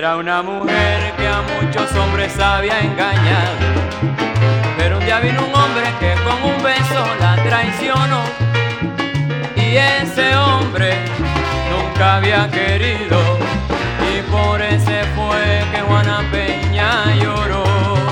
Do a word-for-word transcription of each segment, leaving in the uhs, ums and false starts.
Era una mujer que a muchos hombres había engañado, pero un día vino un hombre que con un beso la traicionó. Y ese hombre nunca había querido, y por ese fue que Juana Peña lloró.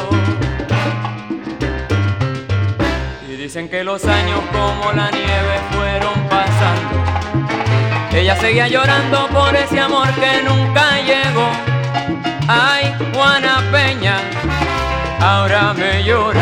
Y dicen que los años como la nieve fueron pasando, ella seguía llorando por ese amor que nunca llegó. Ay, Juana Peña, ahora me llora.